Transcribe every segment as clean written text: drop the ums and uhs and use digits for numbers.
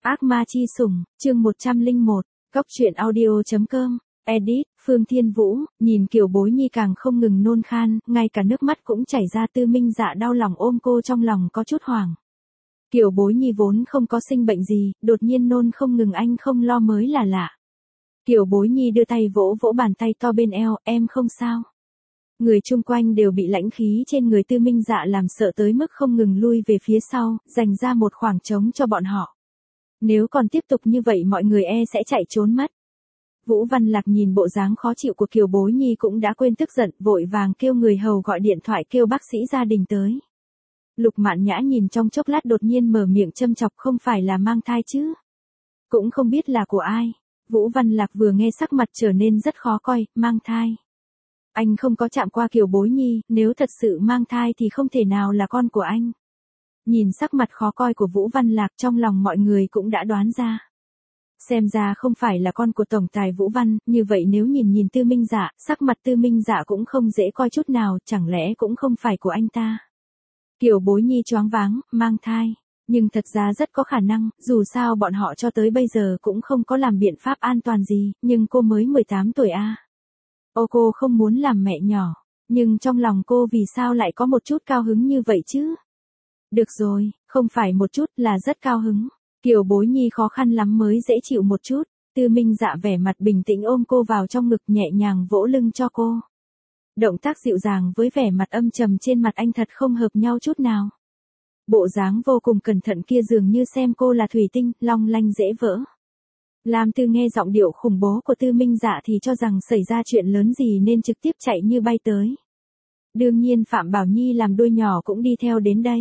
Ác ma chi sủng, chương 101, Cóc truyện audio.com, edit, Phương Thiên Vũ, nhìn Kiều Bối Nhi càng không ngừng nôn khan, ngay cả nước mắt cũng chảy ra. Tư Minh Dạ đau lòng ôm cô trong lòng có chút hoảng. Kiều Bối Nhi vốn không có sinh bệnh gì, đột nhiên nôn không ngừng anh không lo mới là lạ. Kiều Bối Nhi đưa tay vỗ vỗ bàn tay to bên eo, em không sao. Người chung quanh đều bị lãnh khí trên người Tư Minh Dạ làm sợ tới mức không ngừng lui về phía sau, dành ra một khoảng trống cho bọn họ. Nếu còn tiếp tục như vậy mọi người sẽ chạy trốn mất. Vũ Văn Lạc nhìn bộ dáng khó chịu của Kiều Bối Nhi cũng đã quên tức giận, vội vàng kêu người hầu gọi điện thoại kêu bác sĩ gia đình tới. Lục Mạn Nhã nhìn trong chốc lát đột nhiên mở miệng châm chọc, không phải là mang thai chứ? Cũng không biết là của ai. Vũ Văn Lạc vừa nghe sắc mặt trở nên rất khó coi, mang thai. Anh không có chạm qua Kiều Bối Nhi, nếu thật sự mang thai thì không thể nào là con của anh. Nhìn sắc mặt khó coi của Vũ Văn Lạc trong lòng mọi người cũng đã đoán ra. Xem ra không phải là con của tổng tài Vũ Văn, như vậy nếu nhìn Tư Minh Dạ, sắc mặt Tư Minh Dạ cũng không dễ coi chút nào, chẳng lẽ cũng không phải của anh ta. Kiều Bối Nhi choáng váng, mang thai. Nhưng thật ra rất có khả năng, dù sao bọn họ cho tới bây giờ cũng không có làm biện pháp an toàn gì, nhưng cô mới 18 tuổi a. Cô không muốn làm mẹ nhỏ, nhưng trong lòng cô vì sao lại có một chút cao hứng như vậy chứ? Được rồi, không phải một chút là rất cao hứng. Kiều Bối Nhi khó khăn lắm mới dễ chịu một chút. Tư Minh Dạ vẻ mặt bình tĩnh ôm cô vào trong ngực nhẹ nhàng vỗ lưng cho cô. Động tác dịu dàng với vẻ mặt âm trầm trên mặt anh thật không hợp nhau chút nào. Bộ dáng vô cùng cẩn thận kia dường như xem cô là thủy tinh, long lanh dễ vỡ. Lam Tư nghe giọng điệu khủng bố của Tư Minh Dạ thì cho rằng xảy ra chuyện lớn gì nên trực tiếp chạy như bay tới. Đương nhiên Phạm Bảo Nhi làm đôi nhỏ cũng đi theo đến đây.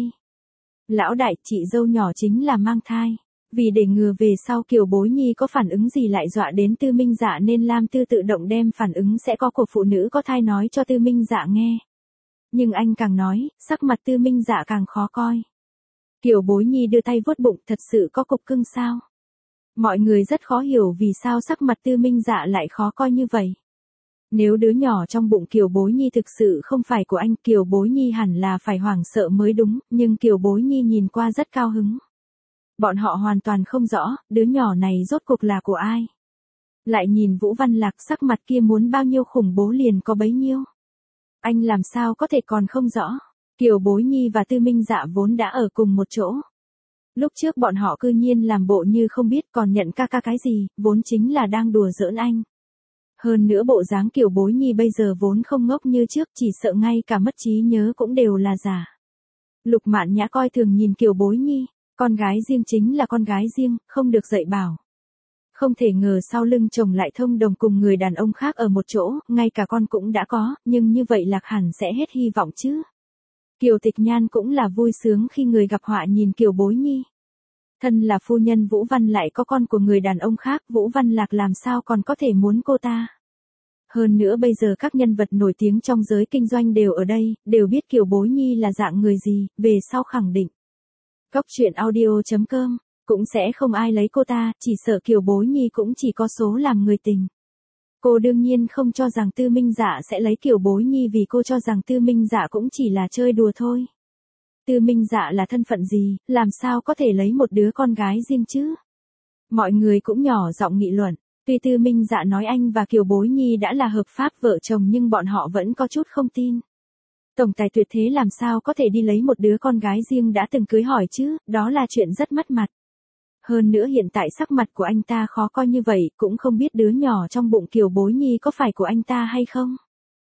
Lão đại, chị dâu nhỏ chính là mang thai. Vì để ngừa về sau Kiều Bối Nhi có phản ứng gì lại dọa đến Tư Minh Dạ nên Lam Tư tự động đem phản ứng sẽ có của phụ nữ có thai nói cho Tư Minh Dạ nghe. Nhưng anh càng nói, sắc mặt Tư Minh Dạ càng khó coi. Kiều Bối Nhi đưa tay vuốt bụng, thật sự có cục cưng sao? Mọi người rất khó hiểu vì sao sắc mặt Tư Minh Dạ lại khó coi như vậy. Nếu đứa nhỏ trong bụng Kiều Bối Nhi thực sự không phải của anh, Kiều Bối Nhi hẳn là phải hoảng sợ mới đúng, nhưng Kiều Bối Nhi nhìn qua rất cao hứng. Bọn họ hoàn toàn không rõ, đứa nhỏ này rốt cuộc là của ai. Lại nhìn Vũ Văn Lạc, sắc mặt kia muốn bao nhiêu khủng bố liền có bấy nhiêu. Anh làm sao có thể còn không rõ. Kiều Bối Nhi và Tư Minh Dạ vốn đã ở cùng một chỗ. Lúc trước bọn họ cư nhiên làm bộ như không biết còn nhận ca cái gì, vốn chính là đang đùa giỡn anh. Hơn nữa bộ dáng Kiều Bối Nhi bây giờ vốn không ngốc như trước, chỉ sợ ngay cả mất trí nhớ cũng đều là giả. Lục Mạn Nhã coi thường nhìn Kiều Bối Nhi, con gái riêng chính là con gái riêng, không được dạy bảo. Không thể ngờ sau lưng chồng lại thông đồng cùng người đàn ông khác ở một chỗ, ngay cả con cũng đã có, nhưng như vậy Lạc hẳn sẽ hết hy vọng chứ. Kiều Tịch Nhan cũng là vui sướng khi người gặp họa nhìn Kiều Bối Nhi. Thân là phu nhân Vũ Văn lại có con của người đàn ông khác, Vũ Văn Lạc làm sao còn có thể muốn cô ta. Hơn nữa bây giờ các nhân vật nổi tiếng trong giới kinh doanh đều ở đây, đều biết Kiều Bối Nhi là dạng người gì, về sau khẳng định. Cóc truyện audio.com, cũng sẽ không ai lấy cô ta, chỉ sợ Kiều Bối Nhi cũng chỉ có số làm người tình. Cô đương nhiên không cho rằng Tư Minh Dạ sẽ lấy Kiều Bối Nhi vì cô cho rằng Tư Minh Dạ cũng chỉ là chơi đùa thôi. Tư Minh Dạ là thân phận gì, làm sao có thể lấy một đứa con gái riêng chứ? Mọi người cũng nhỏ giọng nghị luận, tuy Tư Minh Dạ nói anh và Kiều Bối Nhi đã là hợp pháp vợ chồng nhưng bọn họ vẫn có chút không tin. Tổng tài tuyệt thế làm sao có thể đi lấy một đứa con gái riêng đã từng cưới hỏi chứ, đó là chuyện rất mất mặt. Hơn nữa hiện tại sắc mặt của anh ta khó coi như vậy, cũng không biết đứa nhỏ trong bụng Kiều Bối Nhi có phải của anh ta hay không.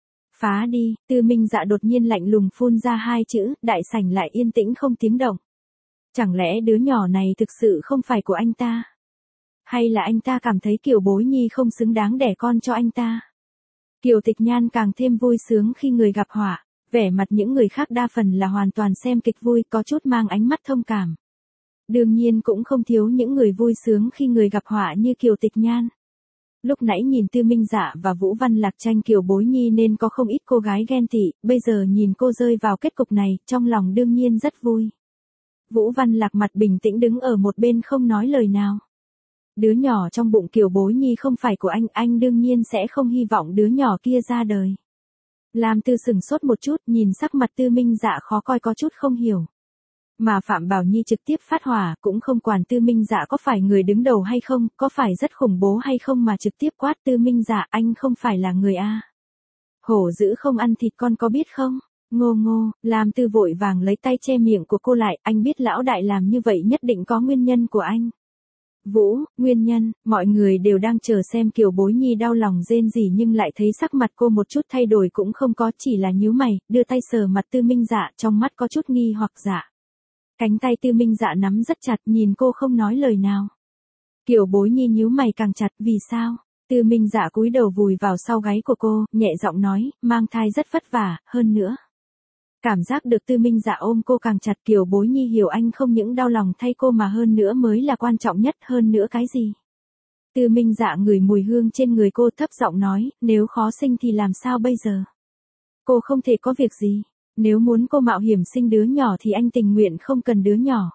Phá đi, Tư Minh Dạ đột nhiên lạnh lùng phun ra hai chữ, đại sảnh lại yên tĩnh không tiếng động. Chẳng lẽ đứa nhỏ này thực sự không phải của anh ta? Hay là anh ta cảm thấy Kiều Bối Nhi không xứng đáng đẻ con cho anh ta? Kiều Tịch Nhan càng thêm vui sướng khi người gặp họa, vẻ mặt những người khác đa phần là hoàn toàn xem kịch vui, có chút mang ánh mắt thông cảm. Đương nhiên cũng không thiếu những người vui sướng khi người gặp họa như Kiều Tịch Nhan. Lúc nãy nhìn Tư Minh Dạ và Vũ Văn Lạc tranh Kiều Bối Nhi nên có không ít cô gái ghen tị, bây giờ nhìn cô rơi vào kết cục này, trong lòng đương nhiên rất vui. Vũ Văn Lạc mặt bình tĩnh đứng ở một bên không nói lời nào. Đứa nhỏ trong bụng Kiều Bối Nhi không phải của anh đương nhiên sẽ không hy vọng đứa nhỏ kia ra đời. Lam Tư sửng sốt một chút, nhìn sắc mặt Tư Minh Dạ khó coi có chút không hiểu. Mà Phạm Bảo Nhi trực tiếp phát hỏa, cũng không quản Tư Minh Dạ có phải người đứng đầu hay không, có phải rất khủng bố hay không mà trực tiếp quát Tư Minh Dạ, anh không phải là người a. Hổ dữ không ăn thịt con có biết không? Ngô Ngô, Lam Tư vội vàng lấy tay che miệng của cô lại, anh biết lão đại làm như vậy nhất định có nguyên nhân của anh. Vũ, nguyên nhân, mọi người đều đang chờ xem Kiều Bối Nhi đau lòng rên rỉ nhưng lại thấy sắc mặt cô một chút thay đổi cũng không có, chỉ là nhíu mày, đưa tay sờ mặt Tư Minh Dạ, trong mắt có chút nghi hoặc dạ. Cánh tay Tư Minh Dạ nắm rất chặt, nhìn cô không nói lời nào. Kiều Bối Nhi nhíu mày càng chặt, vì sao? Tư Minh Dạ cúi đầu vùi vào sau gáy của cô, nhẹ giọng nói, mang thai rất vất vả, hơn nữa. Cảm giác được Tư Minh Dạ ôm cô càng chặt, Kiều Bối Nhi hiểu anh không những đau lòng thay cô mà hơn nữa mới là quan trọng nhất, hơn nữa cái gì? Tư Minh Dạ ngửi mùi hương trên người cô thấp giọng nói, nếu khó sinh thì làm sao bây giờ? Cô không thể có việc gì. Nếu muốn cô mạo hiểm sinh đứa nhỏ thì anh tình nguyện không cần đứa nhỏ.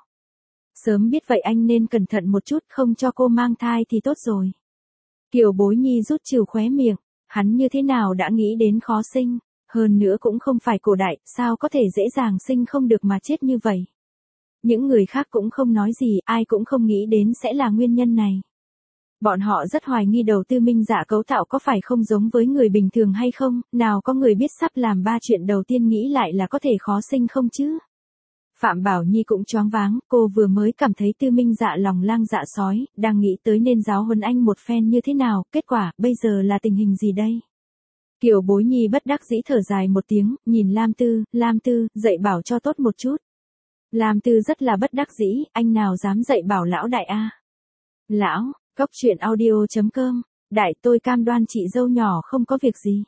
Sớm biết vậy anh nên cẩn thận một chút, không cho cô mang thai thì tốt rồi. Kiều Bối Nhi rút trừ khóe miệng, hắn như thế nào đã nghĩ đến khó sinh, hơn nữa cũng không phải cổ đại, sao có thể dễ dàng sinh không được mà chết như vậy. Những người khác cũng không nói gì, ai cũng không nghĩ đến sẽ là nguyên nhân này. Bọn họ rất hoài nghi đầu Tư Minh Dạ cấu tạo có phải không giống với người bình thường hay không, nào có người biết sắp làm 3 chuyện đầu tiên nghĩ lại là có thể khó sinh không chứ. Phạm Bảo Nhi cũng choáng váng, cô vừa mới cảm thấy Tư Minh Dạ lòng lang dạ sói, đang nghĩ tới nên giáo huấn anh một phen như thế nào, kết quả, bây giờ là tình hình gì đây? Kiều Bối Nhi bất đắc dĩ thở dài một tiếng, nhìn Lam Tư, dạy bảo cho tốt một chút. Lam Tư rất là bất đắc dĩ, anh nào dám dạy bảo lão đại a? Lão, Cốc truyện audio.com, đại tôi cam đoan chị dâu nhỏ không có việc gì.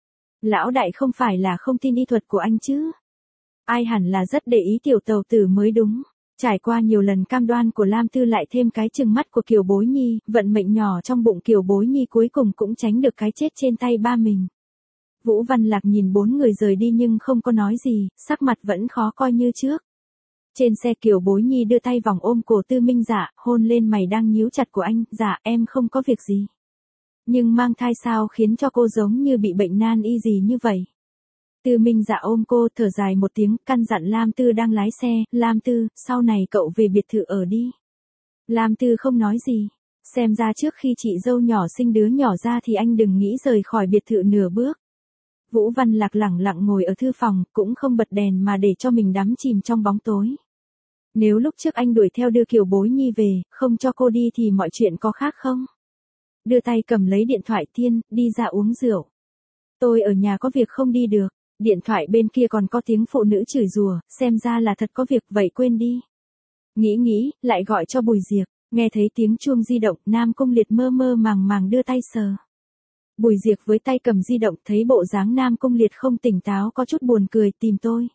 Lão đại không phải là không tin y thuật của anh chứ? Ai hẳn là rất để ý tiểu tàu tử mới đúng. Trải qua nhiều lần cam đoan của Lam Tư lại thêm cái chừng mắt của Kiều Bối Nhi, vận mệnh nhỏ trong bụng Kiều Bối Nhi cuối cùng cũng tránh được cái chết trên tay ba mình. Vũ Văn Lạc nhìn 4 người rời đi nhưng không có nói gì, sắc mặt vẫn khó coi như trước. Trên xe Kiều Bối Nhi đưa tay vòng ôm cổ Tư Minh Dạ, hôn lên mày đang nhíu chặt của anh, dạ em không có việc gì. Nhưng mang thai sao khiến cho cô giống như bị bệnh nan y gì như vậy. Tư Minh Dạ ôm cô thở dài một tiếng, căn dặn Lam Tư đang lái xe, Lam Tư, sau này cậu về biệt thự ở đi. Lam Tư không nói gì, xem ra trước khi chị dâu nhỏ sinh đứa nhỏ ra thì anh đừng nghĩ rời khỏi biệt thự nửa bước. Vũ Văn Lạc lẳng lặng ngồi ở thư phòng, cũng không bật đèn mà để cho mình đắm chìm trong bóng tối. Nếu lúc trước anh đuổi theo đưa Kiều Bối Nhi về, không cho cô đi thì mọi chuyện có khác không? Đưa tay cầm lấy điện thoại Thiên, đi ra uống rượu. Tôi ở nhà có việc không đi được. Điện thoại bên kia còn có tiếng phụ nữ chửi rủa, xem ra là thật có việc vậy quên đi. Nghĩ, lại gọi cho Bùi Diệp, nghe thấy tiếng chuông di động, Nam Cung Liệt mơ mơ màng đưa tay sờ. Bùi Diệp với tay cầm di động thấy bộ dáng Nam Cung Liệt không tỉnh táo có chút buồn cười, tìm tôi.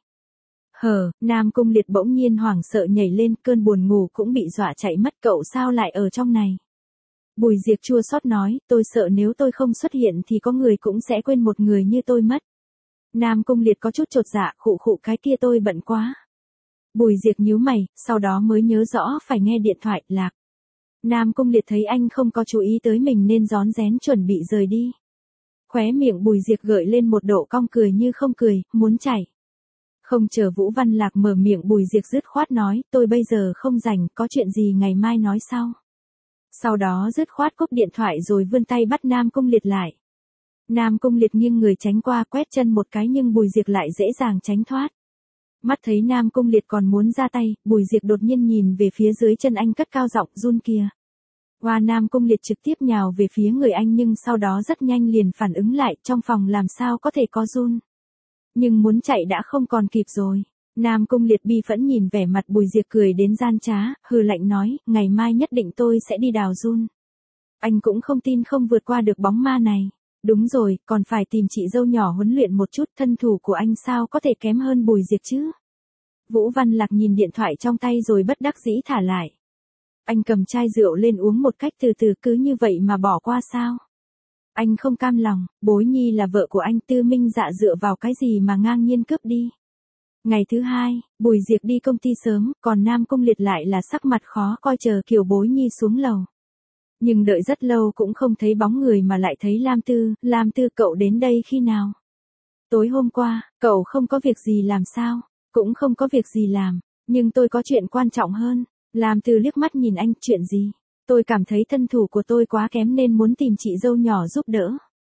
Nam Cung Liệt bỗng nhiên hoảng sợ nhảy lên, cơn buồn ngủ cũng bị dọa chạy mất, cậu sao lại ở trong này? Bùi Diệp chua xót nói, tôi sợ nếu tôi không xuất hiện thì có người cũng sẽ quên một người như tôi mất. Nam Cung Liệt có chút chột dạ, khụ cái kia tôi bận quá. Bùi Diệp nhíu mày, sau đó mới nhớ rõ phải nghe điện thoại, Lạc. Nam Cung Liệt thấy anh không có chú ý tới mình nên rón rén chuẩn bị rời đi. Khóe miệng Bùi Diệp gợi lên một độ cong cười như không cười, muốn chảy. Không chờ Vũ Văn Lạc mở miệng Bùi Diệp dứt khoát nói, tôi bây giờ không rảnh, có chuyện gì ngày mai nói sau. Sau đó dứt khoát cúp điện thoại rồi vươn tay bắt Nam Cung Liệt lại. Nam Cung Liệt nghiêng người tránh qua quét chân một cái nhưng Bùi Diệp lại dễ dàng tránh thoát. Mắt thấy Nam Cung Liệt còn muốn ra tay, Bùi Diệp đột nhiên nhìn về phía dưới chân anh cất cao giọng, run kìa. Hoa Nam Cung Liệt trực tiếp nhào về phía người anh nhưng sau đó rất nhanh liền phản ứng lại, trong phòng làm sao có thể có run. Nhưng muốn chạy đã không còn kịp rồi. Nam Cung Liệt bi phẫn nhìn vẻ mặt Bùi Diệp cười đến gian trá, hừ lạnh nói, ngày mai nhất định tôi sẽ đi đào run. Anh cũng không tin không vượt qua được bóng ma này. Đúng rồi, còn phải tìm chị dâu nhỏ huấn luyện một chút, thân thủ của anh sao có thể kém hơn Bùi Diệp chứ. Vũ Văn Lạc nhìn điện thoại trong tay rồi bất đắc dĩ thả lại. Anh cầm chai rượu lên uống một cách từ từ, cứ như vậy mà bỏ qua sao? Anh không cam lòng, Bối Nhi là vợ của anh, Tư Minh Dạ dựa vào cái gì mà ngang nhiên cướp đi. Ngày thứ hai, Bùi Diệp đi công ty sớm, còn Nam Cung Liệt lại là sắc mặt khó coi chờ Kiều Bối Nhi xuống lầu. Nhưng đợi rất lâu cũng không thấy bóng người mà lại thấy Lam Tư cậu đến đây khi nào? Tối hôm qua, cậu không có việc gì làm sao? Cũng không có việc gì làm. Nhưng tôi có chuyện quan trọng hơn. Làm Từ liếc mắt nhìn anh, chuyện gì? Tôi cảm thấy thân thủ của tôi quá kém nên muốn tìm chị dâu nhỏ giúp đỡ.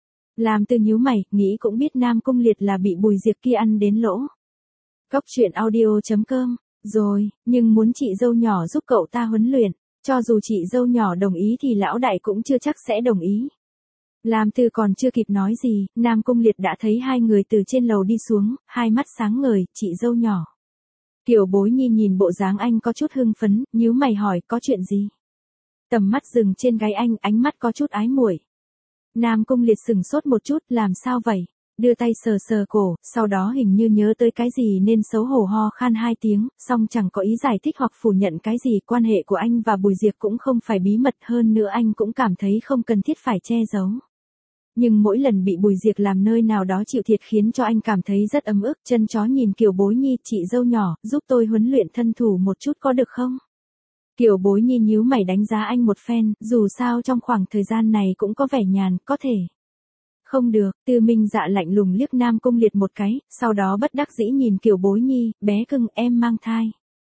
Làm Từ nhíu mày, nghĩ cũng biết Nam Cung Liệt là bị Bùi Diệp kia ăn đến lỗ. Cốc truyện audio.com. Rồi, nhưng muốn chị dâu nhỏ giúp cậu ta huấn luyện. Cho dù chị dâu nhỏ đồng ý thì lão đại cũng chưa chắc sẽ đồng ý. Làm Từ còn chưa kịp nói gì, Nam Cung Liệt đã thấy hai người từ trên lầu đi xuống, hai mắt sáng ngời, chị dâu nhỏ. Kiều Bối Nhi nhìn bộ dáng anh có chút hưng phấn, nhíu mày hỏi có chuyện gì. Tầm mắt dừng trên gáy anh, ánh mắt có chút ái muội. Nam Cung Liệt sừng sốt một chút, làm sao vậy? Đưa tay sờ sờ cổ, sau đó hình như nhớ tới cái gì nên xấu hổ ho khan hai tiếng, song chẳng có ý giải thích hoặc phủ nhận cái gì. Quan hệ của anh và Bùi Diệp cũng không phải bí mật, hơn nữa anh cũng cảm thấy không cần thiết phải che giấu. Nhưng mỗi lần bị Bùi Diệp làm nơi nào đó chịu thiệt khiến cho anh cảm thấy rất ấm ức. Chân chó nhìn Kiều Bối Nhi, chị dâu nhỏ, giúp tôi huấn luyện thân thủ một chút có được không? Kiều Bối Nhi nhíu mày đánh giá anh một phen, dù sao trong khoảng thời gian này cũng có vẻ nhàn, có thể. Không được, Tư Minh Dạ lạnh lùng liếc Nam Cung Liệt một cái, sau đó bất đắc dĩ nhìn Kiều Bối Nhi, bé cưng em mang thai.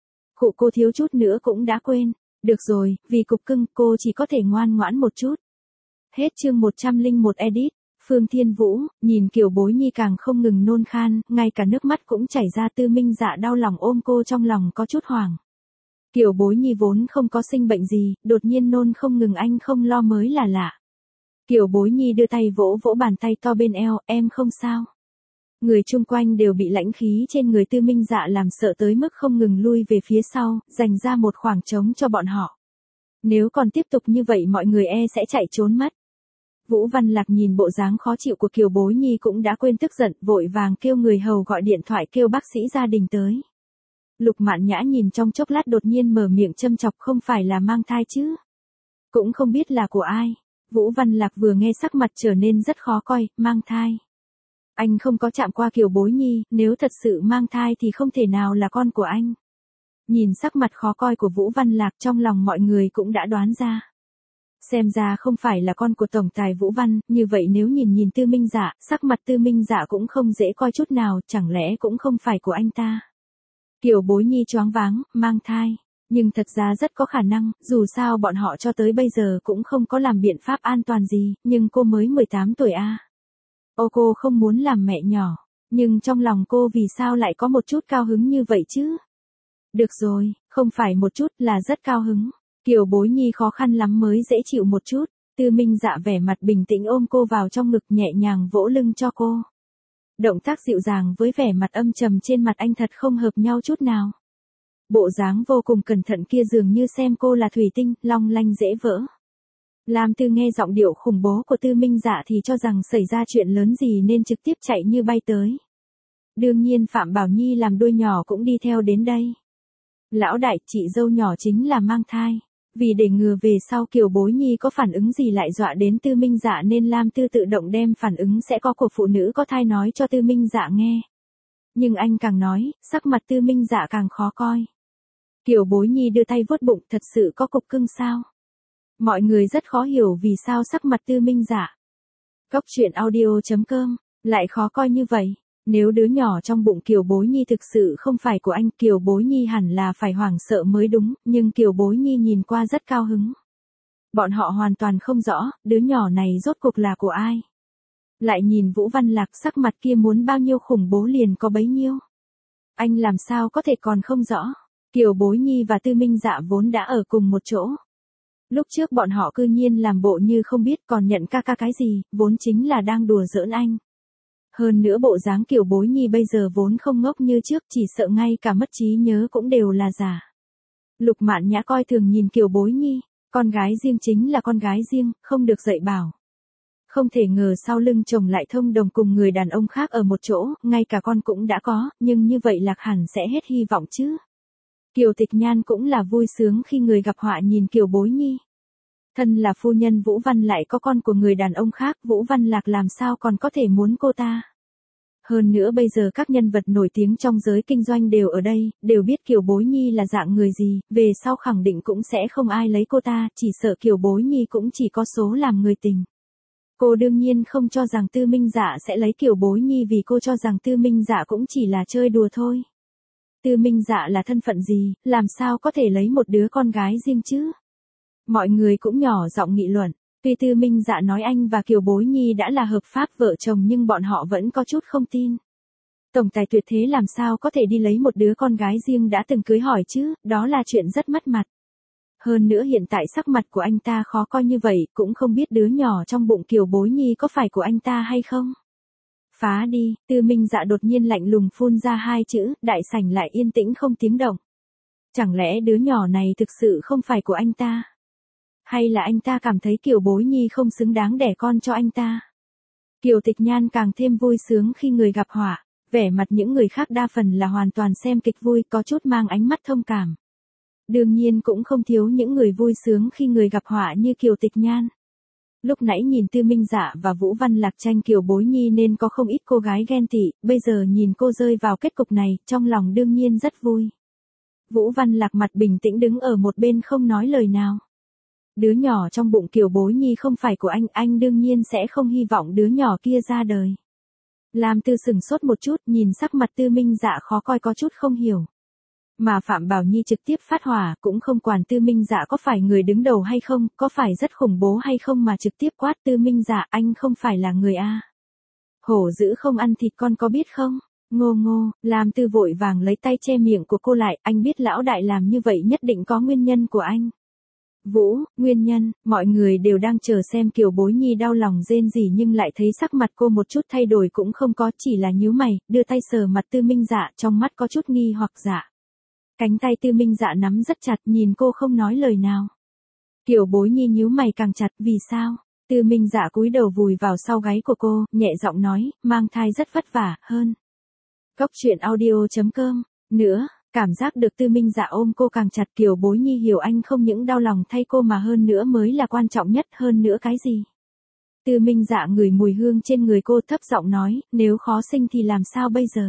Cô thiếu chút nữa cũng đã quên. Được rồi, vì cục cưng cô chỉ có thể ngoan ngoãn một chút. Hết chương 101 edit. Phương Thiên Vũ, nhìn Kiều Bối Nhi càng không ngừng nôn khan, ngay cả nước mắt cũng chảy ra. Tư Minh Dạ đau lòng ôm cô trong lòng có chút hoảng. Kiều Bối Nhi vốn không có sinh bệnh gì, đột nhiên nôn không ngừng anh không lo mới là lạ. Kiều Bối Nhi đưa tay vỗ vỗ bàn tay to bên eo, em không sao. Người chung quanh đều bị lãnh khí trên người Tư Minh Dạ làm sợ tới mức không ngừng lui về phía sau, dành ra một khoảng trống cho bọn họ. Nếu còn tiếp tục như vậy mọi người sẽ chạy trốn mất. Vũ Văn Lạc nhìn bộ dáng khó chịu của Kiều Bối Nhi cũng đã quên tức giận, vội vàng kêu người hầu gọi điện thoại kêu bác sĩ gia đình tới. Lục Mạn Nhã nhìn trong chốc lát đột nhiên mở miệng châm chọc, không phải là mang thai chứ? Cũng không biết là của ai. Vũ Văn Lạc vừa nghe sắc mặt trở nên rất khó coi, mang thai. Anh không có chạm qua Kiều Bối Nhi, nếu thật sự mang thai thì không thể nào là con của anh. Nhìn sắc mặt khó coi của Vũ Văn Lạc trong lòng mọi người cũng đã đoán ra. Xem ra không phải là con của tổng tài Vũ Văn, như vậy nếu nhìn Tư Minh Dạ, sắc mặt Tư Minh Dạ cũng không dễ coi chút nào, chẳng lẽ cũng không phải của anh ta. Kiều Bối Nhi choáng váng, mang thai. Nhưng thật ra rất có khả năng, dù sao bọn họ cho tới bây giờ cũng không có làm biện pháp an toàn gì, nhưng cô mới 18 tuổi a. Cô không muốn làm mẹ nhỏ, nhưng trong lòng cô vì sao lại có một chút cao hứng như vậy chứ? Được rồi, không phải một chút là rất cao hứng. Kiều Bối Nhi khó khăn lắm mới dễ chịu một chút. Tư Minh Dạ vẻ mặt bình tĩnh ôm cô vào trong ngực nhẹ nhàng vỗ lưng cho cô. Động tác dịu dàng với vẻ mặt âm trầm trên mặt anh thật không hợp nhau chút nào. Bộ dáng vô cùng cẩn thận kia dường như xem cô là thủy tinh, long lanh dễ vỡ. Lam Tư nghe giọng điệu khủng bố của Tư Minh Dạ thì cho rằng xảy ra chuyện lớn gì nên trực tiếp chạy như bay tới. Đương nhiên Phạm Bảo Nhi làm đuôi nhỏ cũng đi theo đến đây. Lão đại, chị dâu nhỏ chính là mang thai. Vì để ngừa về sau Kiều Bối Nhi có phản ứng gì lại dọa đến Tư Minh Dạ nên Lam Tư tự động đem phản ứng sẽ có của phụ nữ có thai nói cho Tư Minh Dạ nghe. Nhưng anh càng nói, sắc mặt Tư Minh Dạ càng khó coi. Kiều Bối Nhi đưa tay vuốt bụng, thật sự có cục cưng sao? Mọi người rất khó hiểu vì sao sắc mặt Tư Minh Dạ. Cốc truyện audio.com, lại khó coi như vậy. Nếu đứa nhỏ trong bụng Kiều Bối Nhi thực sự không phải của anh, Kiều Bối Nhi hẳn là phải hoảng sợ mới đúng, nhưng Kiều Bối Nhi nhìn qua rất cao hứng. Bọn họ hoàn toàn không rõ, đứa nhỏ này rốt cuộc là của ai. Lại nhìn Vũ Văn Lạc, sắc mặt kia muốn bao nhiêu khủng bố liền có bấy nhiêu. Anh làm sao có thể còn không rõ. Kiều Bối Nhi và Tư Minh Dạ vốn đã ở cùng một chỗ. Lúc trước bọn họ cư nhiên làm bộ như không biết còn nhận ca cái gì, vốn chính là đang đùa giỡn anh. Hơn nữa bộ dáng Kiều Bối Nhi bây giờ vốn không ngốc như trước, chỉ sợ ngay cả mất trí nhớ cũng đều là giả. Lục Mạn Nhã coi thường nhìn Kiều Bối Nhi, con gái riêng chính là con gái riêng, không được dạy bảo. Không thể ngờ sau lưng chồng lại thông đồng cùng người đàn ông khác ở một chỗ, ngay cả con cũng đã có, nhưng như vậy Lạc hẳn sẽ hết hy vọng chứ. Kiều Tịch Nhan cũng là vui sướng khi người gặp họa nhìn Kiều Bối Nhi. Thân là phu nhân Vũ Văn lại có con của người đàn ông khác, Vũ Văn Lạc làm sao còn có thể muốn cô ta. Hơn nữa bây giờ các nhân vật nổi tiếng trong giới kinh doanh đều ở đây, đều biết Kiều Bối Nhi là dạng người gì, về sau khẳng định cũng sẽ không ai lấy cô ta, chỉ sợ Kiều Bối Nhi cũng chỉ có số làm người tình. Cô đương nhiên không cho rằng Tư Minh Dạ sẽ lấy Kiều Bối Nhi vì cô cho rằng Tư Minh Dạ cũng chỉ là chơi đùa thôi. Tư Minh Dạ là thân phận gì, làm sao có thể lấy một đứa con gái riêng chứ? Mọi người cũng nhỏ giọng nghị luận, tuy Tư Minh Dạ nói anh và Kiều Bối Nhi đã là hợp pháp vợ chồng nhưng bọn họ vẫn có chút không tin. Tổng tài tuyệt thế làm sao có thể đi lấy một đứa con gái riêng đã từng cưới hỏi chứ, đó là chuyện rất mất mặt. Hơn nữa hiện tại sắc mặt của anh ta khó coi như vậy, cũng không biết đứa nhỏ trong bụng Kiều Bối Nhi có phải của anh ta hay không. Phá đi, Tư Minh Dạ đột nhiên lạnh lùng phun ra hai chữ, đại sảnh lại yên tĩnh không tiếng động. Chẳng lẽ đứa nhỏ này thực sự không phải của anh ta? Hay là anh ta cảm thấy Kiều Bối Nhi không xứng đáng đẻ con cho anh ta? Kiều Tịch Nhan càng thêm vui sướng khi người gặp họa, vẻ mặt những người khác đa phần là hoàn toàn xem kịch vui, có chút mang ánh mắt thông cảm. Đương nhiên cũng không thiếu những người vui sướng khi người gặp họa như Kiều Tịch Nhan. Lúc nãy nhìn Tư Minh Dạ và Vũ Văn Lạc tranh Kiều Bối Nhi nên có không ít cô gái ghen tị, bây giờ nhìn cô rơi vào kết cục này, trong lòng đương nhiên rất vui. Vũ Văn Lạc mặt bình tĩnh đứng ở một bên không nói lời nào. Đứa nhỏ trong bụng Kiều Bối Nhi không phải của anh đương nhiên sẽ không hy vọng đứa nhỏ kia ra đời. Lam Tư sừng sốt một chút, nhìn sắc mặt Tư Minh Dạ khó coi có chút không hiểu. Mà Phạm Bảo Nhi trực tiếp phát hỏa, cũng không quản Tư Minh Dạ có phải người đứng đầu hay không, có phải rất khủng bố hay không mà trực tiếp quát Tư Minh Dạ, anh không phải là người a. Hổ dữ không ăn thịt con có biết không? Ngô ngô, Lam Tư vội vàng lấy tay che miệng của cô lại, anh biết lão đại làm như vậy nhất định có nguyên nhân của anh. Vũ, nguyên nhân, mọi người đều đang chờ xem Kiều Bối Nhi đau lòng rên gì nhưng lại thấy sắc mặt cô một chút thay đổi cũng không có, chỉ là nhíu mày, đưa tay sờ mặt Tư Minh Dạ, trong mắt có chút nghi hoặc dạ. Cánh tay Tư Minh Dạ nắm rất chặt, nhìn cô không nói lời nào. Kiều Bối Nhi nhíu mày càng chặt, vì sao? Tư Minh Dạ cúi đầu vùi vào sau gáy của cô, nhẹ giọng nói, mang thai rất vất vả, hơn. Cốc truyện audio.com, nữa, cảm giác được Tư Minh Dạ ôm cô càng chặt, Kiều Bối Nhi hiểu anh không những đau lòng thay cô mà hơn nữa mới là quan trọng nhất, hơn nữa cái gì? Tư Minh Dạ ngửi mùi hương trên người cô thấp giọng nói, nếu khó sinh thì làm sao bây giờ?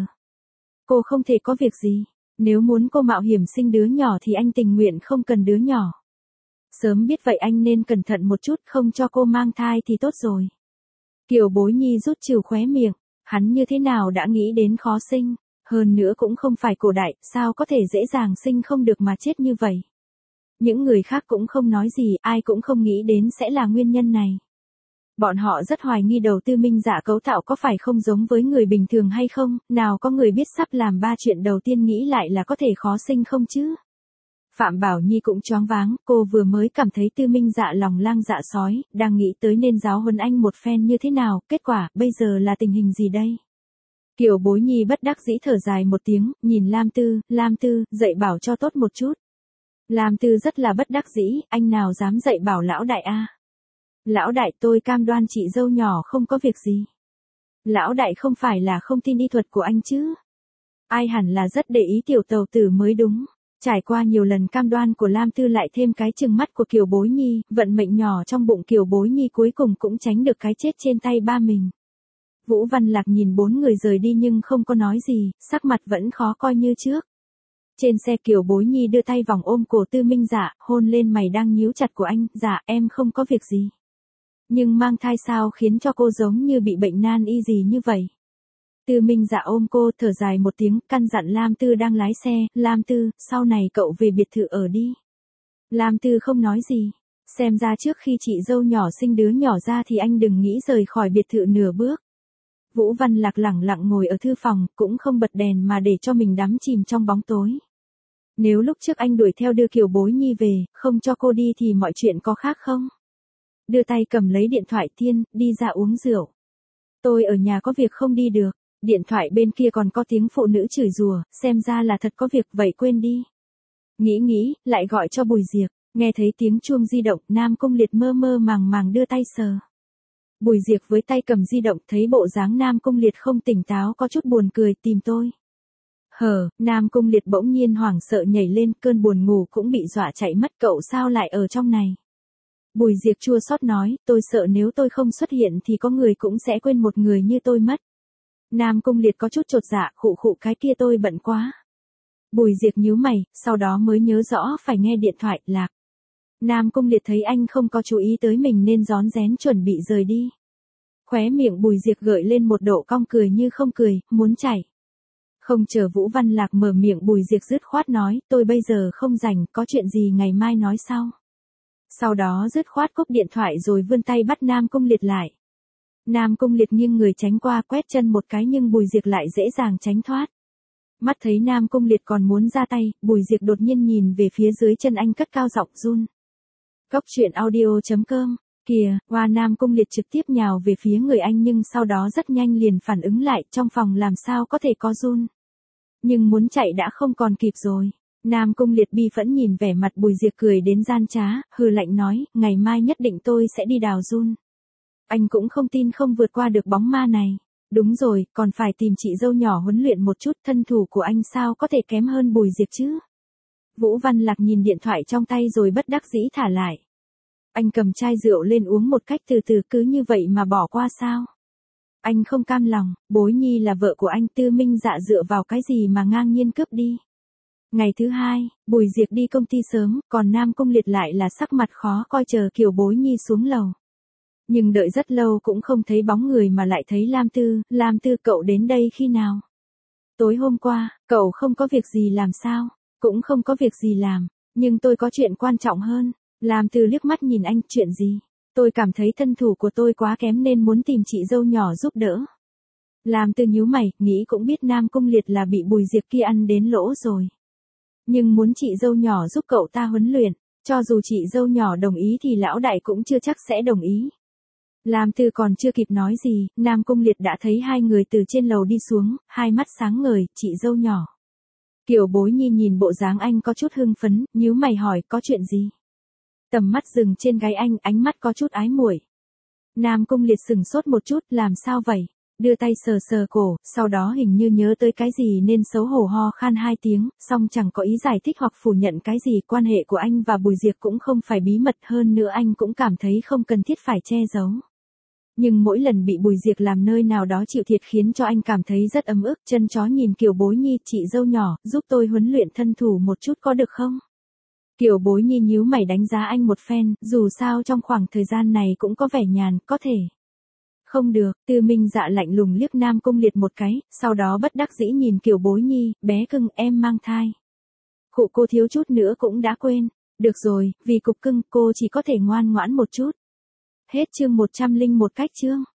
Cô không thể có việc gì. Nếu muốn cô mạo hiểm sinh đứa nhỏ thì anh tình nguyện không cần đứa nhỏ. Sớm biết vậy anh nên cẩn thận một chút, không cho cô mang thai thì tốt rồi. Kiều Bối Nhi rút trừ khóe miệng, hắn như thế nào đã nghĩ đến khó sinh, hơn nữa cũng không phải cổ đại, sao có thể dễ dàng sinh không được mà chết như vậy. Những người khác cũng không nói gì, ai cũng không nghĩ đến sẽ là nguyên nhân này. Bọn họ rất hoài nghi đầu Tư Minh Dạ cấu tạo có phải không giống với người bình thường hay không, nào có người biết sắp làm 3 chuyện đầu tiên nghĩ lại là có thể khó sinh không chứ. Phạm Bảo Nhi cũng choáng váng, cô vừa mới cảm thấy Tư Minh Dạ lòng lang dạ sói, đang nghĩ tới nên giáo huấn anh một phen như thế nào, kết quả, bây giờ là tình hình gì đây? Kiều Bối Nhi bất đắc dĩ thở dài một tiếng, nhìn Lam Tư, dạy bảo cho tốt một chút. Lam Tư rất là bất đắc dĩ, anh nào dám dạy bảo lão đại a? Lão đại tôi cam đoan chị dâu nhỏ không có việc gì. Lão đại không phải là không tin y thuật của anh chứ. Ai hẳn là rất để ý tiểu tàu tử mới đúng. Trải qua nhiều lần cam đoan của Lam Tư lại thêm cái chừng mắt của Kiều Bối Nhi, vận mệnh nhỏ trong bụng Kiều Bối Nhi cuối cùng cũng tránh được cái chết trên tay ba mình. Vũ Văn Lạc nhìn 4 người rời đi nhưng không có nói gì, sắc mặt vẫn khó coi như trước. Trên xe Kiều Bối Nhi đưa tay vòng ôm cổ Tư Minh Dạ, hôn lên mày đang nhíu chặt của anh, dạ em không có việc gì. Nhưng mang thai sao khiến cho cô giống như bị bệnh nan y gì như vậy. Tư Minh Dạ ôm cô thở dài một tiếng, căn dặn Lam Tư đang lái xe, Lam Tư, sau này cậu về biệt thự ở đi. Lam Tư không nói gì, xem ra trước khi chị dâu nhỏ sinh đứa nhỏ ra thì anh đừng nghĩ rời khỏi biệt thự nửa bước. Vũ Văn Lạc lẳng lặng ngồi ở thư phòng, cũng không bật đèn mà để cho mình đắm chìm trong bóng tối. Nếu lúc trước anh đuổi theo đưa Kiều Bối Nhi về, không cho cô đi thì mọi chuyện có khác không? Đưa tay cầm lấy điện thoại Tiên, đi ra uống rượu. Tôi ở nhà có việc không đi được. Điện thoại bên kia còn có tiếng phụ nữ chửi rủa, xem ra là thật có việc, vậy quên đi. Nghĩ, lại gọi cho Bùi Diệp, nghe thấy tiếng chuông di động, Nam Cung Liệt mơ mơ màng đưa tay sờ. Bùi Diệp với tay cầm di động thấy bộ dáng Nam Cung Liệt không tỉnh táo có chút buồn cười, tìm tôi. Nam Cung Liệt bỗng nhiên hoảng sợ nhảy lên, cơn buồn ngủ cũng bị dọa chạy mất, cậu sao lại ở trong này? Bùi Diệp chua xót nói, tôi sợ nếu tôi không xuất hiện thì có người cũng sẽ quên một người như tôi mất. Nam Cung Liệt có chút chột dạ, khụ cái kia tôi bận quá. Bùi Diệp nhíu mày, sau đó mới nhớ rõ phải nghe điện thoại, lạc. Nam Cung Liệt thấy anh không có chú ý tới mình nên rón rén chuẩn bị rời đi. Khóe miệng Bùi Diệp gợi lên một độ cong cười như không cười, muốn chảy. Không chờ Vũ Văn Lạc mở miệng Bùi Diệc dứt khoát nói, tôi bây giờ không rảnh, có chuyện gì ngày mai nói sau. Sau đó dứt khoát cúp điện thoại rồi vươn tay bắt Nam Cung Liệt lại. Nam Cung Liệt nghiêng người tránh qua quét chân một cái nhưng Bùi Diệc lại dễ dàng tránh thoát. Mắt thấy Nam Cung Liệt còn muốn ra tay, Bùi Diệc đột nhiên nhìn về phía dưới chân anh cất cao giọng run. Cốc truyện audio.com, kìa, Hoa Nam Cung Liệt trực tiếp nhào về phía người anh nhưng sau đó rất nhanh liền phản ứng lại, trong phòng làm sao có thể có run. Nhưng muốn chạy đã không còn kịp rồi. Nam Cung Liệt bi phẫn nhìn vẻ mặt Bùi Diệc cười đến gian trá, hừ lạnh nói, ngày mai nhất định tôi sẽ đi đào run. Anh cũng không tin không vượt qua được bóng ma này. Đúng rồi, còn phải tìm chị dâu nhỏ huấn luyện một chút, thân thủ của anh sao có thể kém hơn Bùi Diệc chứ. Vũ Văn Lạc nhìn điện thoại trong tay rồi bất đắc dĩ thả lại. Anh cầm chai rượu lên uống một cách từ từ, cứ như vậy mà bỏ qua sao? Anh không cam lòng, Bối Nhi là vợ của anh, Tư Minh Dạ dựa vào cái gì mà ngang nhiên cướp đi. Ngày thứ hai, Bùi Diệc đi công ty sớm, còn Nam Cung Liệt lại là sắc mặt khó coi chờ Kiều Bối Nhi xuống lầu. Nhưng đợi rất lâu cũng không thấy bóng người mà lại thấy Lam Tư cậu đến đây khi nào? Tối hôm qua, cậu không có việc gì làm sao? Cũng không có việc gì làm, nhưng tôi có chuyện quan trọng hơn. Lam Tư liếc mắt nhìn anh, chuyện gì? Tôi cảm thấy thân thủ của tôi quá kém nên muốn tìm chị dâu nhỏ giúp đỡ. Lam Tư nhíu mày, nghĩ cũng biết Nam Cung Liệt là bị Bùi Diệc kia ăn đến lỗ rồi. Nhưng muốn chị dâu nhỏ giúp cậu ta huấn luyện, cho dù chị dâu nhỏ đồng ý thì lão đại cũng chưa chắc sẽ đồng ý. Lam Tư còn chưa kịp nói gì, Nam Cung Liệt đã thấy hai người từ trên lầu đi xuống, hai mắt sáng ngời, chị dâu nhỏ. Kiều Bối Nhi nhìn bộ dáng anh có chút hưng phấn, nhíu mày hỏi có chuyện gì. Tầm mắt dừng trên gáy anh, ánh mắt có chút ái muội. Nam Cung Liệt sừng sốt một chút, làm sao vậy? Đưa tay sờ sờ cổ, sau đó hình như nhớ tới cái gì nên xấu hổ ho khan hai tiếng, song chẳng có ý giải thích hoặc phủ nhận cái gì. Quan hệ của anh và Bùi Diệc cũng không phải bí mật, hơn nữa anh cũng cảm thấy không cần thiết phải che giấu. Nhưng mỗi lần bị Bùi Diệc làm nơi nào đó chịu thiệt khiến cho anh cảm thấy rất ấm ức. Chân chó nhìn Kiều Bối Nhi, chị dâu nhỏ, giúp tôi huấn luyện thân thủ một chút có được không? Kiều Bối Nhi nhíu mày đánh giá anh một phen, dù sao trong khoảng thời gian này cũng có vẻ nhàn, có thể. Không được, Tư Minh Dạ lạnh lùng liếc Nam Cung Liệt một cái, sau đó bất đắc dĩ nhìn Kiều Bối Nhi, bé cưng em mang thai. Cô thiếu chút nữa cũng đã quên. Được rồi, vì cục cưng cô chỉ có thể ngoan ngoãn một chút. Hết chương 101 cách chương.